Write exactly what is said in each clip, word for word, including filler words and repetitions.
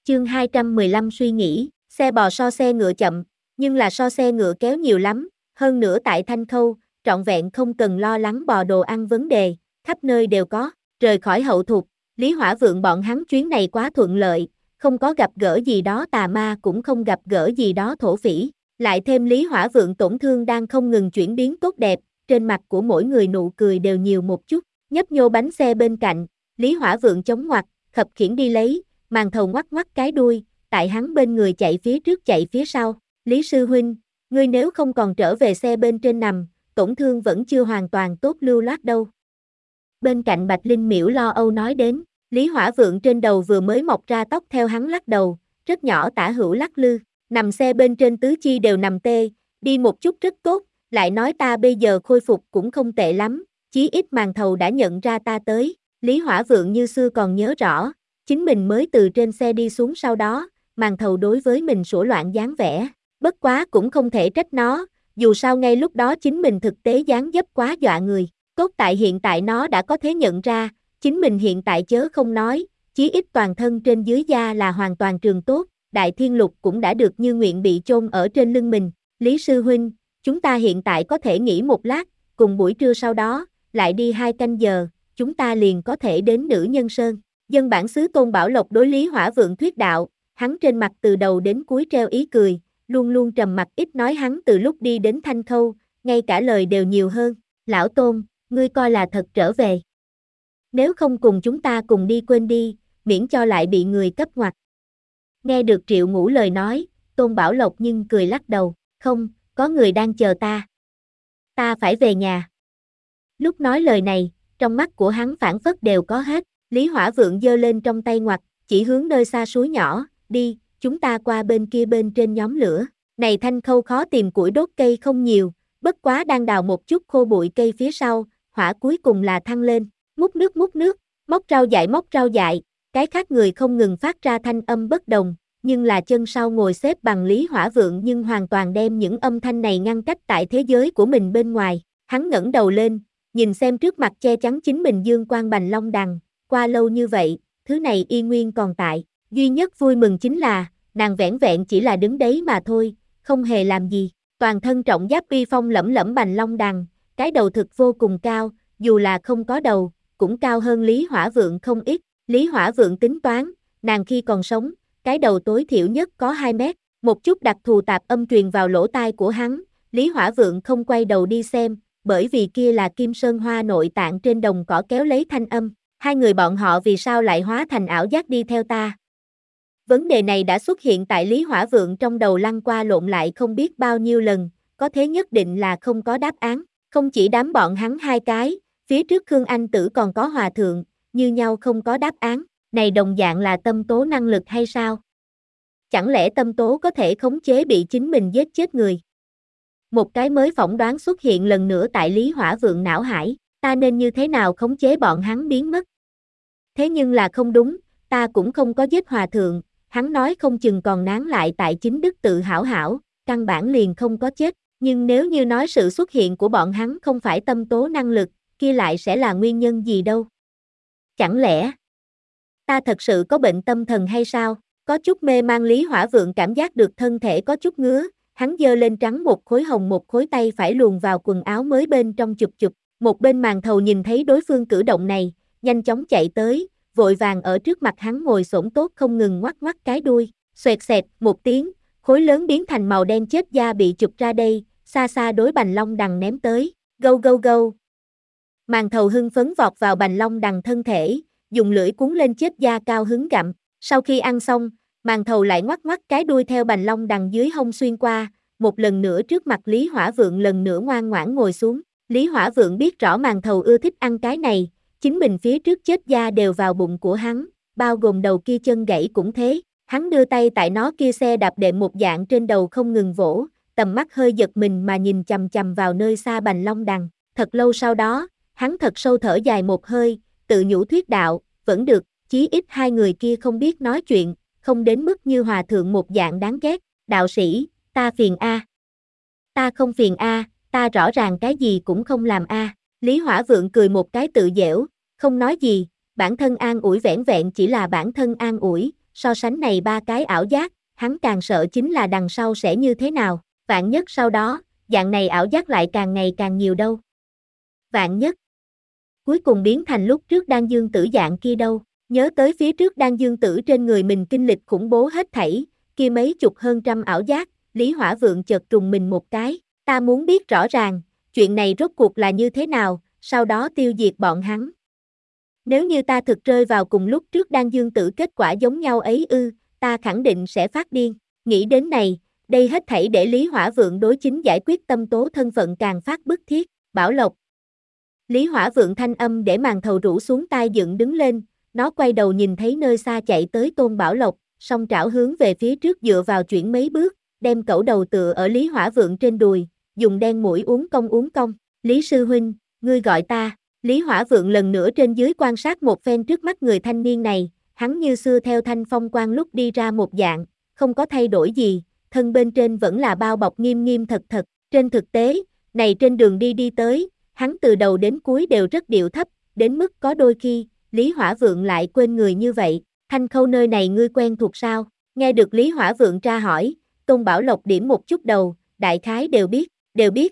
Chương hai trăm mười lăm suy nghĩ, xe bò so xe ngựa chậm, nhưng là so xe ngựa kéo nhiều lắm, hơn nữa tại Thanh Khâu, trọn vẹn không cần lo lắng bò đồ ăn vấn đề, khắp nơi đều có, rời khỏi Hậu Thục, Lý Hỏa Vượng bọn hắn chuyến này quá thuận lợi, không có gặp gỡ gì đó tà ma cũng không gặp gỡ gì đó thổ phỉ, lại thêm Lý Hỏa Vượng tổn thương đang không ngừng chuyển biến tốt đẹp, trên mặt của mỗi người nụ cười đều nhiều một chút, nhấp nhô bánh xe bên cạnh, Lý Hỏa Vượng chống ngoặt, khập khiễng đi lấy, màn thầu ngoắc ngoắc cái đuôi, tại hắn bên người chạy phía trước chạy phía sau, Lý sư huynh, ngươi nếu không còn trở về xe bên trên nằm, tổn thương vẫn chưa hoàn toàn tốt lưu loát đâu. Bên cạnh Bạch Linh Miễu lo âu nói đến, Lý Hỏa Vượng trên đầu vừa mới mọc ra tóc theo hắn lắc đầu, rất nhỏ tả hữu lắc lư, nằm xe bên trên tứ chi đều nằm tê, đi một chút rất tốt, lại nói ta bây giờ khôi phục cũng không tệ lắm, chí ít màn thầu đã nhận ra ta tới, Lý Hỏa Vượng như xưa còn nhớ rõ, chính mình mới từ trên xe đi xuống sau đó, màn thầu đối với mình sủa loạn dáng vẻ, bất quá cũng không thể trách nó, dù sao ngay lúc đó chính mình thực tế dáng dấp quá dọa người, cốt tại hiện tại nó đã có thể nhận ra, chính mình hiện tại chớ không nói, chí ít toàn thân trên dưới da là hoàn toàn trường tốt, Đại Thiên Lục cũng đã được như nguyện bị chôn ở trên lưng mình, Lý sư huynh, chúng ta hiện tại có thể nghỉ một lát, cùng buổi trưa sau đó, lại đi hai canh giờ, chúng ta liền có thể đến Nữ Nhân Sơn. Dân bản xứ Tôn Bảo Lộc đối Lý Hỏa Vượng thuyết đạo, hắn trên mặt từ đầu đến cuối treo ý cười, luôn luôn trầm mặc ít nói hắn từ lúc đi đến Thanh Khâu, ngay cả lời đều nhiều hơn, lão Tôn, ngươi coi là thật trở về. Nếu không cùng chúng ta cùng đi quên đi, miễn cho lại bị người cấp ngoặt. Nghe được Triệu Ngũ lời nói, Tôn Bảo Lộc nhưng cười lắc đầu, không, có người đang chờ ta. Ta phải về nhà. Lúc nói lời này, trong mắt của hắn phảng phất đều có hết, Lý Hỏa Vượng giơ lên trong tay ngoặt, chỉ hướng nơi xa suối nhỏ, đi, chúng ta qua bên kia bên trên nhóm lửa. Này Thanh Khâu khó tìm củi đốt cây không nhiều, bất quá đang đào một chút khô bụi cây phía sau, hỏa cuối cùng là thăng lên, múc nước múc nước, móc rau dại móc rau dại, cái khác người không ngừng phát ra thanh âm bất đồng, nhưng là chân sau ngồi xếp bằng Lý Hỏa Vượng nhưng hoàn toàn đem những âm thanh này ngăn cách tại thế giới của mình bên ngoài, hắn ngẩng đầu lên, nhìn xem trước mặt che chắn chính mình dương quang bành long đằng, qua lâu như vậy, thứ này y nguyên còn tại, duy nhất vui mừng chính là, nàng vẻn vẹn chỉ là đứng đấy mà thôi, không hề làm gì, toàn thân trọng giáp uy phong lẫm lẫm bành long đằng, cái đầu thực vô cùng cao, dù là không có đầu, cũng cao hơn Lý Hỏa Vượng không ít, Lý Hỏa Vượng tính toán, nàng khi còn sống, cái đầu tối thiểu nhất có hai mét, một chút đặc thù tạp âm truyền vào lỗ tai của hắn, Lý Hỏa Vượng không quay đầu đi xem, bởi vì kia là Kim Sơn Hoa nội tạng trên đồng cỏ kéo lấy thanh âm, hai người bọn họ vì sao lại hóa thành ảo giác đi theo ta? Vấn đề này đã xuất hiện tại Lý Hỏa Vượng trong đầu lăn qua lộn lại không biết bao nhiêu lần, có thế nhất định là không có đáp án, không chỉ đám bọn hắn hai cái, phía trước Khương Anh Tử còn có Hòa Thượng, như nhau không có đáp án, này đồng dạng là tâm tố năng lực hay sao? Chẳng lẽ tâm tố có thể khống chế bị chính mình giết chết người? Một cái mới phỏng đoán xuất hiện lần nữa tại Lý Hỏa Vượng não hải, ta nên như thế nào khống chế bọn hắn biến mất? Thế nhưng là không đúng, ta cũng không có giết Hòa Thượng, hắn nói không chừng còn nán lại tại chính đức tự hảo hảo, căn bản liền không có chết, nhưng nếu như nói sự xuất hiện của bọn hắn không phải tâm tố năng lực, kia lại sẽ là nguyên nhân gì đâu? Chẳng lẽ ta thật sự có bệnh tâm thần hay sao? Có chút mê mang Lý Hỏa Vượng cảm giác được thân thể có chút ngứa, hắn giơ lên trắng một khối hồng một khối tay phải luồn vào quần áo mới bên trong chụp chụp, một bên màn thầu nhìn thấy đối phương cử động này, nhanh chóng chạy tới, vội vàng ở trước mặt hắn ngồi xổm tốt không ngừng ngoắc ngoắc cái đuôi, xoẹt xẹt một tiếng, khối lớn biến thành màu đen chết da bị chụp ra đây, xa xa đối bành long đằng ném tới, gâu gâu gâu. Màn thầu hưng phấn vọt vào bành long đằng thân thể, dùng lưỡi cuốn lên chết da cao hứng gặm, sau khi ăn xong, màn thầu lại ngoắc ngoắc cái đuôi theo bành long đằng dưới hông xuyên qua, một lần nữa trước mặt Lý Hỏa Vượng lần nữa ngoan ngoãn ngồi xuống, Lý Hỏa Vượng biết rõ màn thầu ưa thích ăn cái này, chính mình phía trước chết da đều vào bụng của hắn, bao gồm đầu kia chân gãy cũng thế, hắn đưa tay tại nó kia xe đạp đệm một dạng trên đầu không ngừng vỗ, tầm mắt hơi giật mình mà nhìn chằm chằm vào nơi xa bành long đằng, thật lâu sau đó, hắn thật sâu thở dài một hơi, tự nhủ thuyết đạo, vẫn được, chí ít hai người kia không biết nói chuyện, không đến mức như Hòa Thượng một dạng đáng ghét, đạo sĩ, ta phiền a. Ta không phiền a, ta rõ ràng cái gì cũng không làm a. Lý Hỏa Vượng cười một cái tự dễu, không nói gì, bản thân an ủi vẻn vẹn chỉ là bản thân an ủi, so sánh này ba cái ảo giác, hắn càng sợ chính là đằng sau sẽ như thế nào, vạn nhất sau đó, dạng này ảo giác lại càng ngày càng nhiều đâu. Vạn nhất, cuối cùng biến thành lúc trước Đan Dương Tử dạng kia đâu, nhớ tới phía trước Đan Dương Tử trên người mình kinh lịch khủng bố hết thảy, kia mấy chục hơn trăm ảo giác, Lý Hỏa Vượng chợt trùng mình một cái, ta muốn biết rõ ràng, chuyện này rốt cuộc là như thế nào, sau đó tiêu diệt bọn hắn. Nếu như ta thực rơi vào cùng lúc trước Đan Dương Tử kết quả giống nhau ấy ư, ta khẳng định sẽ phát điên. Nghĩ đến này, đây hết thảy để Lý Hỏa Vượng đối chính giải quyết tâm tố thân phận càng phát bức thiết. Bảo Lộc. Lý Hỏa Vượng thanh âm để màn thầu rũ xuống tai dựng đứng lên, nó quay đầu nhìn thấy nơi xa chạy tới Tôn Bảo Lộc, song trảo hướng về phía trước dựa vào chuyển mấy bước, đem cẩu đầu tựa ở Lý Hỏa Vượng trên đùi, dùng đen mũi uốn cong uốn cong. Lý sư huynh, ngươi gọi ta. Lý Hỏa Vượng lần nữa trên dưới quan sát một phen trước mắt người thanh niên này, hắn như xưa theo Thanh Phong Quan lúc đi ra một dạng, không có thay đổi gì, thân bên trên vẫn là bao bọc nghiêm nghiêm thật thật. Trên thực tế, này trên đường đi đi tới, hắn từ đầu đến cuối đều rất điệu thấp, đến mức có đôi khi, Lý Hỏa Vượng lại quên người như vậy. Thanh Khâu nơi này ngươi quen thuộc sao? Nghe được Lý Hỏa Vượng tra hỏi, Tôn Bảo Lộc điểm một chút đầu, đại khái đều biết, đều biết.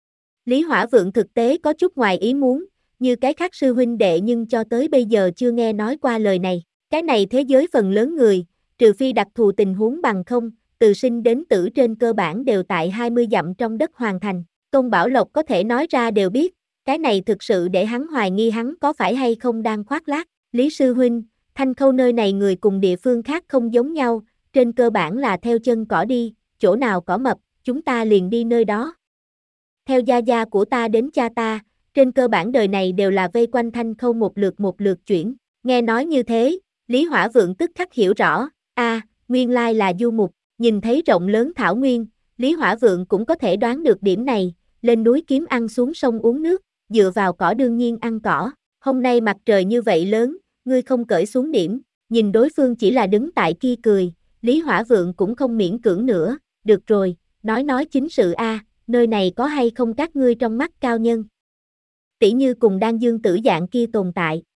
Lý Hỏa Vượng thực tế có chút ngoài ý muốn, như cái khác sư huynh đệ nhưng cho tới bây giờ chưa nghe nói qua lời này. Cái này thế giới phần lớn người, trừ phi đặc thù tình huống bằng không, từ sinh đến tử trên cơ bản đều tại hai mươi dặm trong đất hoàn thành. Tôn Bảo Lộc có thể nói ra đều biết, cái này thực sự để hắn hoài nghi hắn có phải hay không đang khoác lác. Lý sư huynh, Thanh Khâu nơi này người cùng địa phương khác không giống nhau, trên cơ bản là theo chân cỏ đi, chỗ nào cỏ mập, chúng ta liền đi nơi đó. Theo gia gia của ta đến cha ta, trên cơ bản đời này đều là vây quanh Thanh Khâu một lượt một lượt chuyển. Nghe nói như thế, Lý Hỏa Vượng tức khắc hiểu rõ, a, à, nguyên lai là du mục, nhìn thấy rộng lớn thảo nguyên, Lý Hỏa Vượng cũng có thể đoán được điểm này, lên núi kiếm ăn xuống sông uống nước, dựa vào cỏ đương nhiên ăn cỏ. Hôm nay mặt trời như vậy lớn, ngươi không cởi xuống điểm, nhìn đối phương chỉ là đứng tại kia cười, Lý Hỏa Vượng cũng không miễn cưỡng nữa, được rồi, nói nói chính sự a, à, nơi này có hay không các ngươi trong mắt cao nhân. Tỷ như cùng Đan Dương Tử dạng kia tồn tại.